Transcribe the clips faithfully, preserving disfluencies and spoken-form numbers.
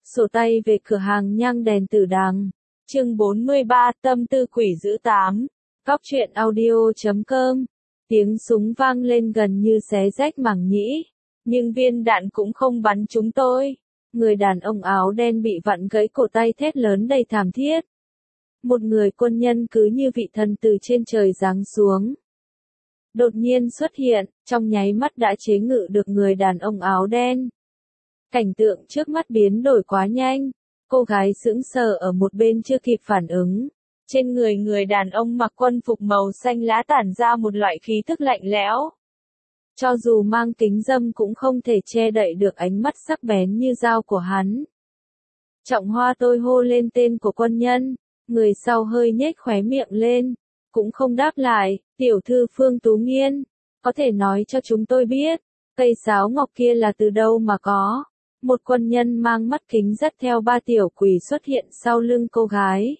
Sổ tay về cửa hàng nhang đèn tử đằng. Chương bốn mươi ba, tâm tư quỷ dữ tám. Cóc truyện audio chấm com. Tiếng súng vang lên gần như xé rách màng nhĩ. Nhưng viên đạn cũng không bắn chúng tôi. Người đàn ông áo đen bị vặn gãy cổ tay thét lớn đầy thảm thiết. Một người quân nhân cứ như vị thần từ trên trời giáng xuống. Đột nhiên xuất hiện, trong nháy mắt đã chế ngự được người đàn ông áo đen. Cảnh tượng trước mắt biến đổi quá nhanh. Cô gái sững sờ ở một bên chưa kịp phản ứng. Trên người người đàn ông mặc quân phục màu xanh lá tản ra một loại khí thức lạnh lẽo. Cho dù mang kính râm cũng không thể che đậy được ánh mắt sắc bén như dao của hắn. Trọng Hoa, tôi hô lên tên của quân nhân. Người sau hơi nhếch khóe miệng lên. Cũng không đáp lại. Tiểu thư Phương Tú Nghiên, có thể nói cho chúng tôi biết, cây sáo ngọc kia là từ đâu mà có. Một quân nhân mang mắt kính dắt theo ba tiểu quỷ xuất hiện sau lưng cô gái.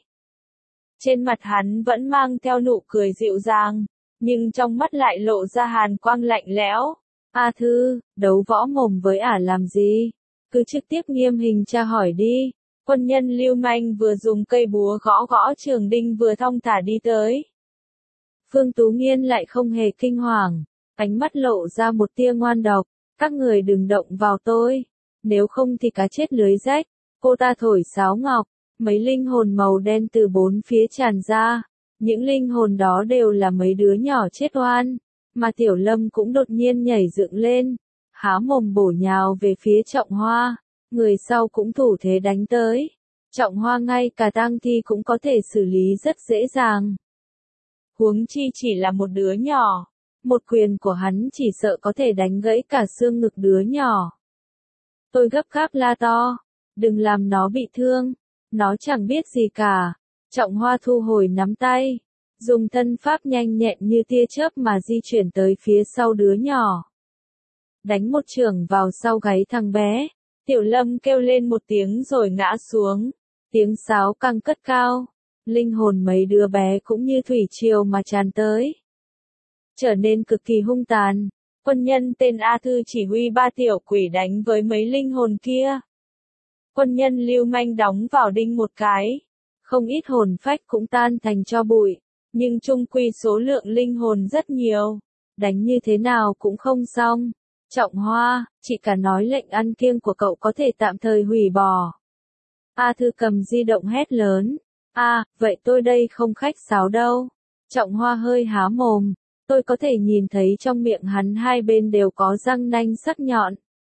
Trên mặt hắn vẫn mang theo nụ cười dịu dàng, nhưng trong mắt lại lộ ra hàn quang lạnh lẽo. A Thư, đấu võ mồm với ả làm gì? Cứ trực tiếp nghiêm hình tra hỏi đi. Quân nhân lưu manh vừa dùng cây búa gõ gõ trường đinh vừa thong thả đi tới. Phương Tú Nghiên lại không hề kinh hoàng, ánh mắt lộ ra một tia ngoan độc. Các người đừng động vào tôi, nếu không thì cá chết lưới rách. Cô ta thổi sáo ngọc, mấy linh hồn màu đen từ bốn phía tràn ra. Những linh hồn đó đều là mấy đứa nhỏ chết oan, mà Tiểu Lâm cũng đột nhiên nhảy dựng lên, há mồm bổ nhào về phía Trọng Hoa. Người sau cũng thủ thế đánh tới. Trọng Hoa ngay cả tang thi cũng có thể xử lý rất dễ dàng. Huống chi chỉ là một đứa nhỏ. Một quyền của hắn chỉ sợ có thể đánh gãy cả xương ngực đứa nhỏ. Tôi gấp gáp la to. Đừng làm nó bị thương. Nó chẳng biết gì cả. Trọng Hoa thu hồi nắm tay. Dùng thân pháp nhanh nhẹn như tia chớp mà di chuyển tới phía sau đứa nhỏ. Đánh một chưởng vào sau gáy thằng bé. Tiểu Lâm kêu lên một tiếng rồi ngã xuống. Tiếng sáo càng cất cao. Linh hồn mấy đứa bé cũng như thủy triều mà tràn tới. Trở nên cực kỳ hung tàn. Quân nhân tên A Thư chỉ huy ba tiểu quỷ đánh với mấy linh hồn kia. Quân nhân lưu manh đóng vào đinh một cái. Không ít hồn phách cũng tan thành tro bụi. Nhưng chung quy số lượng linh hồn rất nhiều. Đánh như thế nào cũng không xong. Trọng Hoa, chị cả nói lệnh ăn kiêng của cậu có thể tạm thời hủy bỏ. A Thư cầm di động hét lớn. À, vậy tôi đây không khách sáo đâu. Trọng Hoa hơi há mồm. Tôi có thể nhìn thấy trong miệng hắn hai bên đều có răng nanh sắc nhọn.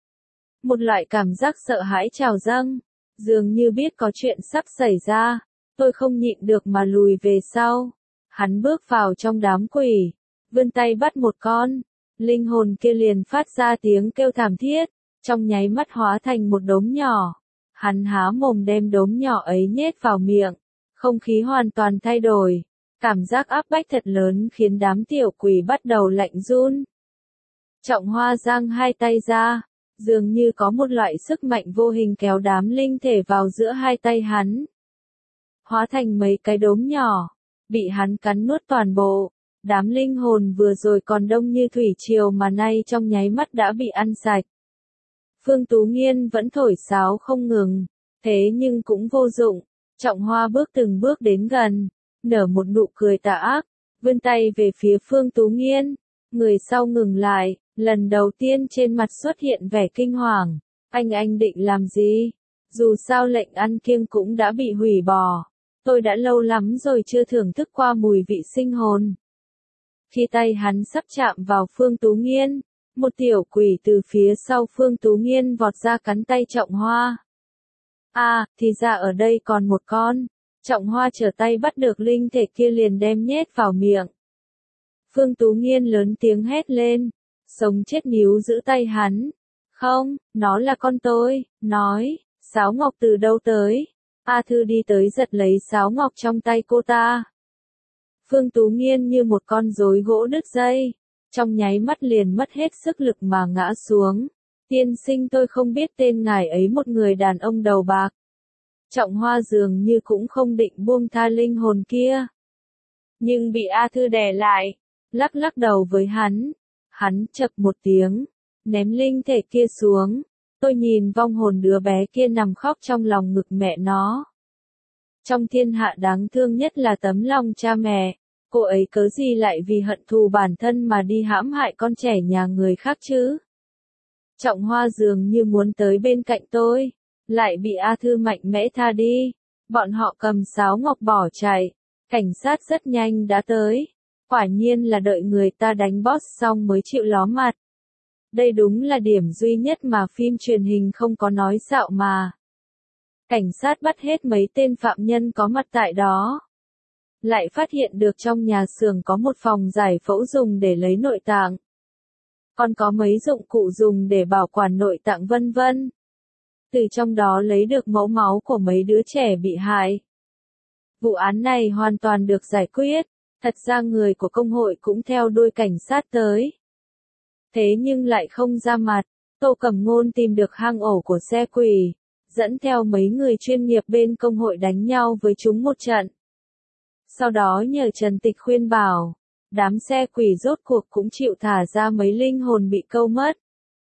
Một loại cảm giác sợ hãi trào dâng. Dường như biết có chuyện sắp xảy ra. Tôi không nhịn được mà lùi về sau. Hắn bước vào trong đám quỷ. Vươn tay bắt một con. Linh hồn kia liền phát ra tiếng kêu thảm thiết. Trong nháy mắt hóa thành một đốm nhỏ. Hắn há mồm đem đốm nhỏ ấy nhét vào miệng. Không khí hoàn toàn thay đổi. Cảm giác áp bách thật lớn khiến đám tiểu quỷ bắt đầu lạnh run. Trọng Hoa giang hai tay ra. Dường như có một loại sức mạnh vô hình kéo đám linh thể vào giữa hai tay hắn. Hóa thành mấy cái đốm nhỏ. Bị hắn cắn nuốt toàn bộ. Đám linh hồn vừa rồi còn đông như thủy triều mà nay trong nháy mắt đã bị ăn sạch. Phương Tú Nghiên vẫn thổi sáo không ngừng. Thế nhưng cũng vô dụng. Trọng Hoa bước từng bước đến gần. Nở một nụ cười tà ác. Vươn tay về phía Phương Tú Nghiên. Người sau ngừng lại. Lần đầu tiên trên mặt xuất hiện vẻ kinh hoàng. Anh anh định làm gì? Dù sao lệnh ăn kiêng cũng đã bị hủy bỏ. Tôi đã lâu lắm rồi chưa thưởng thức qua mùi vị sinh hồn. Khi tay hắn sắp chạm vào Phương Tú Nghiên, một tiểu quỷ từ phía sau Phương Tú Nghiên vọt ra cắn tay Trọng Hoa. À, thì ra ở đây còn một con. Trọng Hoa trở tay bắt được linh thể kia liền đem nhét vào miệng. Phương Tú Nghiên lớn tiếng hét lên. Sống chết níu giữ tay hắn. Không, nó là con tôi. Nói, sáo ngọc từ đâu tới? A Thư đi tới giật lấy sáo ngọc trong tay cô ta. Phương Tú Nghiên như một con rối gỗ đứt dây. Trong nháy mắt liền mất hết sức lực mà ngã xuống. Tiên sinh, tôi không biết tên ngài ấy, một người đàn ông đầu bạc. Trọng Hoa dường như cũng không định buông tha linh hồn kia. Nhưng bị A Thư đè lại. Lắc lắc đầu với hắn. Hắn chậc một tiếng. Ném linh thể kia xuống. Tôi nhìn vong hồn đứa bé kia nằm khóc trong lòng ngực mẹ nó. Trong thiên hạ đáng thương nhất là tấm lòng cha mẹ, cô ấy cớ gì lại vì hận thù bản thân mà đi hãm hại con trẻ nhà người khác chứ? Trọng Hoa dường như muốn tới bên cạnh tôi, lại bị A Thư mạnh mẽ tha đi. Bọn họ cầm sáo ngọc bỏ chạy, cảnh sát rất nhanh đã tới. Quả nhiên là đợi người ta đánh boss xong mới chịu ló mặt. Đây đúng là điểm duy nhất mà phim truyền hình không có nói xạo mà. Cảnh sát bắt hết mấy tên phạm nhân có mặt tại đó. Lại phát hiện được trong nhà xưởng có một phòng giải phẫu dùng để lấy nội tạng. Còn có mấy dụng cụ dùng để bảo quản nội tạng vân vân. Từ trong đó lấy được mẫu máu của mấy đứa trẻ bị hại. Vụ án này hoàn toàn được giải quyết. Thật ra người của công hội cũng theo đuôi cảnh sát tới. Thế nhưng lại không ra mặt. Tô Cẩm Ngôn tìm được hang ổ của xe quỷ, dẫn theo mấy người chuyên nghiệp bên công hội đánh nhau với chúng một trận. Sau đó nhờ Trần Tịch khuyên bảo, đám xe quỷ rốt cuộc cũng chịu thả ra mấy linh hồn bị câu mất.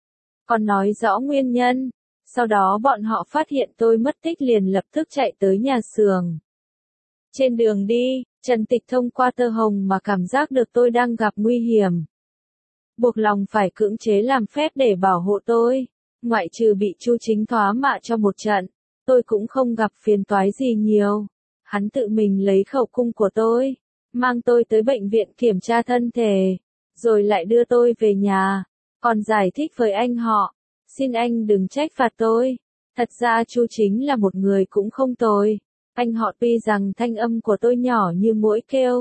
Còn nói rõ nguyên nhân, sau đó bọn họ phát hiện tôi mất tích liền lập tức chạy tới nhà xưởng. Trên đường đi, Trần Tịch thông qua tơ hồng mà cảm giác được tôi đang gặp nguy hiểm. Buộc lòng phải cưỡng chế làm phép để bảo hộ tôi. Ngoại trừ bị Chu Chính thoá mạ cho một trận, tôi cũng không gặp phiền toái gì nhiều. Hắn tự mình lấy khẩu cung của tôi, mang tôi tới bệnh viện kiểm tra thân thể, rồi lại đưa tôi về nhà, còn giải thích với anh họ, xin anh đừng trách phạt tôi. Thật ra Chu Chính là một người cũng không tồi. Anh họ tuy rằng thanh âm của tôi nhỏ như muỗi kêu,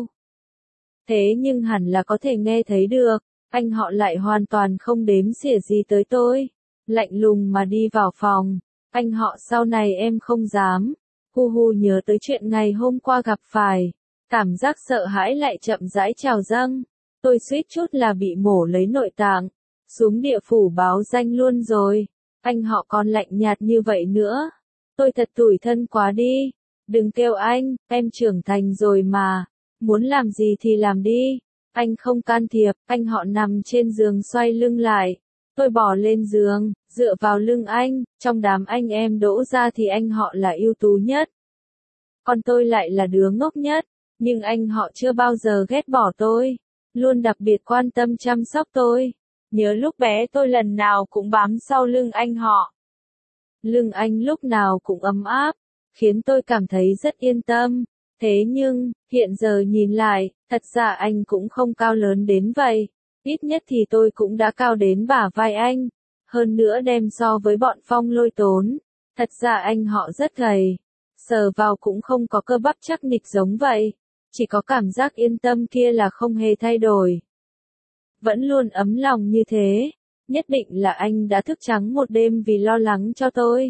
thế nhưng hẳn là có thể nghe thấy được. Anh họ lại hoàn toàn không đếm xỉa gì tới tôi, lạnh lùng mà đi vào phòng. Anh họ sau này em không dám. Hu hu nhớ tới chuyện ngày hôm qua gặp phải, cảm giác sợ hãi lại chậm rãi trào dâng. Tôi suýt chút là bị mổ lấy nội tạng, xuống địa phủ báo danh luôn rồi. Anh họ còn lạnh nhạt như vậy nữa. Tôi thật tủi thân quá đi. Đừng kêu anh, em trưởng thành rồi mà. Muốn làm gì thì làm đi. Anh không can thiệp. Anh họ nằm trên giường xoay lưng lại. Tôi bò lên giường, dựa vào lưng anh. Trong đám anh em đỗ ra thì anh họ là ưu tú nhất. Còn tôi lại là đứa ngốc nhất. Nhưng anh họ chưa bao giờ ghét bỏ tôi. Luôn đặc biệt quan tâm chăm sóc tôi. Nhớ lúc bé tôi lần nào cũng bám sau lưng anh họ. Lưng anh lúc nào cũng ấm áp, khiến tôi cảm thấy rất yên tâm. Thế nhưng, hiện giờ nhìn lại, thật ra anh cũng không cao lớn đến vậy. Ít nhất thì tôi cũng đã cao đến bả vai anh. Hơn nữa đem so với bọn Phong Lôi Tốn, thật ra anh họ rất gầy. Sờ vào cũng không có cơ bắp chắc nịch giống vậy. Chỉ có cảm giác yên tâm kia là không hề thay đổi. Vẫn luôn ấm lòng như thế. Nhất định là anh đã thức trắng một đêm vì lo lắng cho tôi.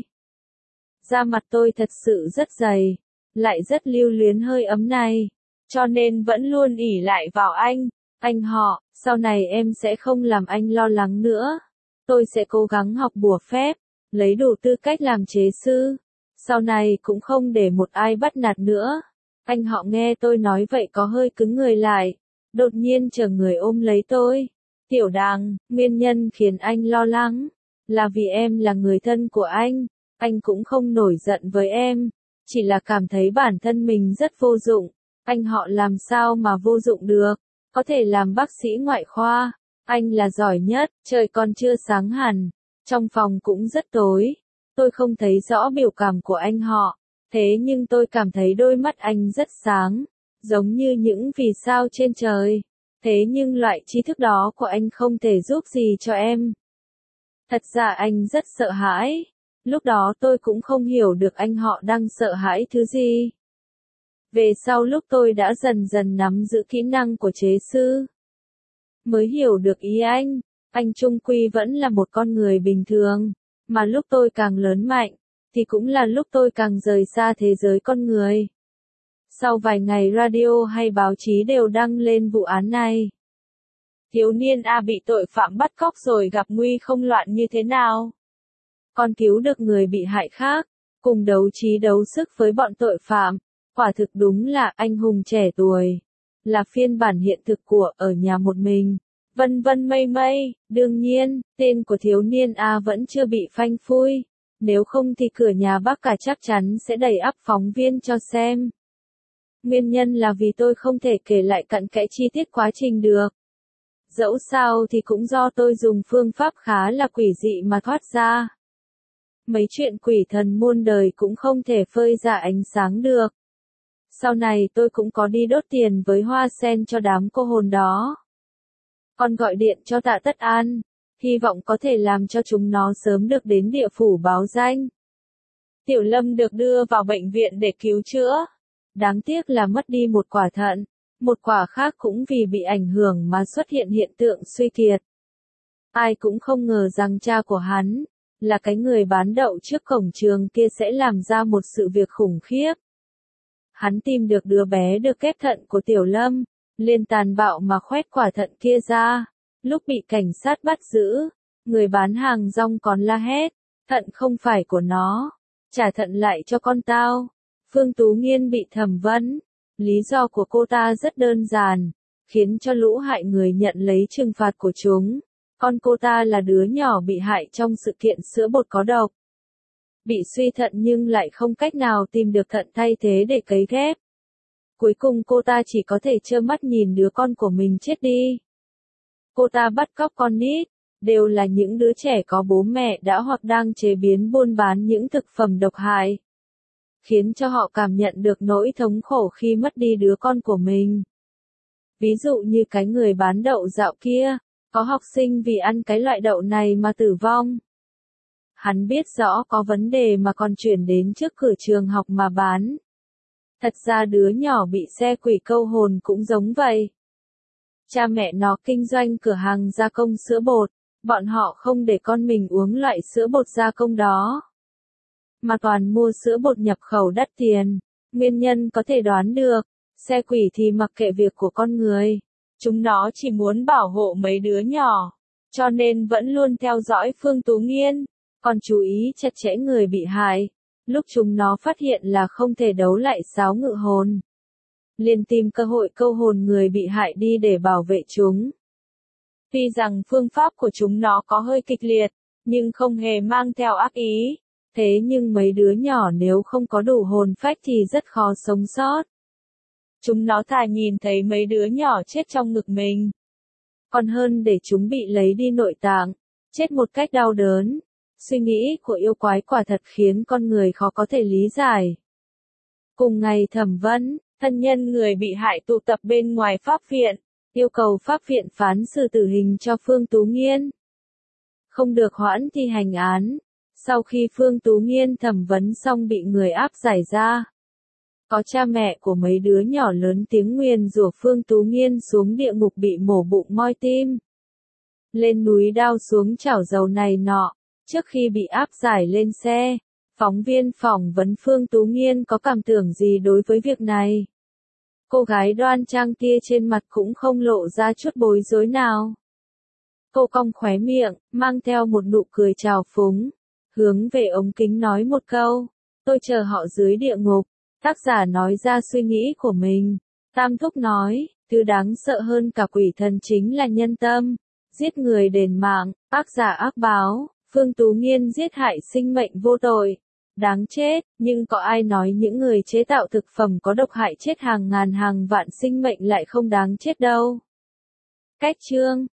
Da mặt tôi thật sự rất dày, lại rất lưu luyến hơi ấm này. Cho nên vẫn luôn ỷ lại vào anh. Anh họ, sau này em sẽ không làm anh lo lắng nữa. Tôi sẽ cố gắng học bùa phép, lấy đủ tư cách làm chế sư. Sau này cũng không để một ai bắt nạt nữa. Anh họ nghe tôi nói vậy có hơi cứng người lại. Đột nhiên chờ người ôm lấy tôi. Tiểu Đằng, nguyên nhân khiến anh lo lắng là vì em là người thân của anh. Anh cũng không nổi giận với em, chỉ là cảm thấy bản thân mình rất vô dụng. Anh họ làm sao mà vô dụng được, có thể làm bác sĩ ngoại khoa. Anh là giỏi nhất. Trời còn chưa sáng hẳn, trong phòng cũng rất tối. Tôi không thấy rõ biểu cảm của anh họ, thế nhưng tôi cảm thấy đôi mắt anh rất sáng, giống như những vì sao trên trời. Thế nhưng loại trí thức đó của anh không thể giúp gì cho em. Thật ra anh rất sợ hãi. Lúc đó tôi cũng không hiểu được anh họ đang sợ hãi thứ gì. Về sau lúc tôi đã dần dần nắm giữ kỹ năng của chế sư, mới hiểu được ý anh. Anh chung quy vẫn là một con người bình thường. Mà lúc tôi càng lớn mạnh, thì cũng là lúc tôi càng rời xa thế giới con người. Sau vài ngày radio hay báo chí đều đăng lên vụ án này. Thiếu niên A bị tội phạm bắt cóc rồi gặp nguy không loạn như thế nào? Còn cứu được người bị hại khác, cùng đấu trí đấu sức với bọn tội phạm. Quả thực đúng là anh hùng trẻ tuổi. Là phiên bản hiện thực của ở nhà một mình. vân vân mây mây. Đương nhiên, tên của thiếu niên A vẫn chưa bị phanh phui. Nếu không thì cửa nhà bác cả chắc chắn sẽ đầy ắp phóng viên cho xem. Nguyên nhân là vì tôi không thể kể lại cặn kẽ chi tiết quá trình được. Dẫu sao thì cũng do tôi dùng phương pháp khá là quỷ dị mà thoát ra. Mấy chuyện quỷ thần muôn đời cũng không thể phơi ra ánh sáng được. Sau này tôi cũng có đi đốt tiền với hoa sen cho đám cô hồn đó. Còn gọi điện cho Tạ Tất An, hy vọng có thể làm cho chúng nó sớm được đến địa phủ báo danh. Tiểu Lâm được đưa vào bệnh viện để cứu chữa. Đáng tiếc là mất đi một quả thận, một quả khác cũng vì bị ảnh hưởng mà xuất hiện hiện tượng suy kiệt. Ai cũng không ngờ rằng cha của hắn, là cái người bán đậu trước cổng trường kia sẽ làm ra một sự việc khủng khiếp. Hắn tìm được đứa bé được ghép thận của Tiểu Lâm, liền tàn bạo mà khoét quả thận kia ra. Lúc bị cảnh sát bắt giữ, người bán hàng rong còn la hét, thận không phải của nó, trả thận lại cho con tao. Phương Tú Nghiên bị thẩm vấn, lý do của cô ta rất đơn giản, khiến cho lũ hại người nhận lấy trừng phạt của chúng. Con cô ta là đứa nhỏ bị hại trong sự kiện sữa bột có độc. Bị suy thận nhưng lại không cách nào tìm được thận thay thế để cấy ghép. Cuối cùng cô ta chỉ có thể trơ mắt nhìn đứa con của mình chết đi. Cô ta bắt cóc con nít, đều là những đứa trẻ có bố mẹ đã hoặc đang chế biến buôn bán những thực phẩm độc hại, khiến cho họ cảm nhận được nỗi thống khổ khi mất đi đứa con của mình. Ví dụ như cái người bán đậu dạo kia, có học sinh vì ăn cái loại đậu này mà tử vong. Hắn biết rõ có vấn đề mà còn chuyển đến trước cửa trường học mà bán. Thật ra đứa nhỏ bị xe quỷ câu hồn cũng giống vậy. Cha mẹ nó kinh doanh cửa hàng gia công sữa bột, bọn họ không để con mình uống loại sữa bột gia công đó, mà toàn mua sữa bột nhập khẩu đắt tiền. Nguyên nhân có thể đoán được, xe quỷ thì mặc kệ việc của con người. Chúng nó chỉ muốn bảo hộ mấy đứa nhỏ, cho nên vẫn luôn theo dõi Phương Tú Nghiên, còn chú ý chặt chẽ người bị hại. Lúc chúng nó phát hiện là không thể đấu lại sáo ngự hồn, liền tìm cơ hội câu hồn người bị hại đi để bảo vệ chúng. Tuy rằng phương pháp của chúng nó có hơi kịch liệt, nhưng không hề mang theo ác ý. Thế nhưng mấy đứa nhỏ nếu không có đủ hồn phách thì rất khó sống sót. Chúng nó thà nhìn thấy mấy đứa nhỏ chết trong ngực mình, còn hơn để chúng bị lấy đi nội tạng, chết một cách đau đớn. Suy nghĩ của yêu quái quả thật khiến con người khó có thể lý giải. Cùng ngày thẩm vấn, thân nhân người bị hại tụ tập bên ngoài pháp viện, yêu cầu pháp viện phán xử tử hình cho Phương Tú Nghiên, không được hoãn thi hành án. Sau khi Phương Tú Nghiên thẩm vấn xong bị người áp giải ra, có cha mẹ của mấy đứa nhỏ lớn tiếng nguyền rủa Phương Tú Nghiên xuống địa ngục bị mổ bụng moi tim, lên núi đao xuống chảo dầu này nọ. Trước khi bị áp giải lên xe, phóng viên phỏng vấn Phương Tú Nghiên có cảm tưởng gì đối với việc này. Cô gái đoan trang kia trên mặt cũng không lộ ra chút bối rối nào. Cô cong khóe miệng, mang theo một nụ cười trào phúng, hướng về ống kính nói một câu, tôi chờ họ dưới địa ngục. Tác giả nói ra suy nghĩ của mình. Tam Thúc nói, thứ đáng sợ hơn cả quỷ thần chính là nhân tâm, giết người đền mạng. Tác giả ác báo, Phương Tú Nghiên giết hại sinh mệnh vô tội, đáng chết. Nhưng có ai nói những người chế tạo thực phẩm có độc hại chết hàng ngàn hàng vạn sinh mệnh lại không đáng chết đâu. Cách chương